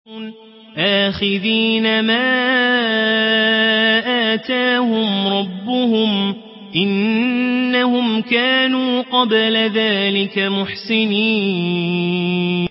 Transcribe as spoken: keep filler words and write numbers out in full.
آخذين ما آتاهم ربهم إنهم كانوا قبل ذلك محسنين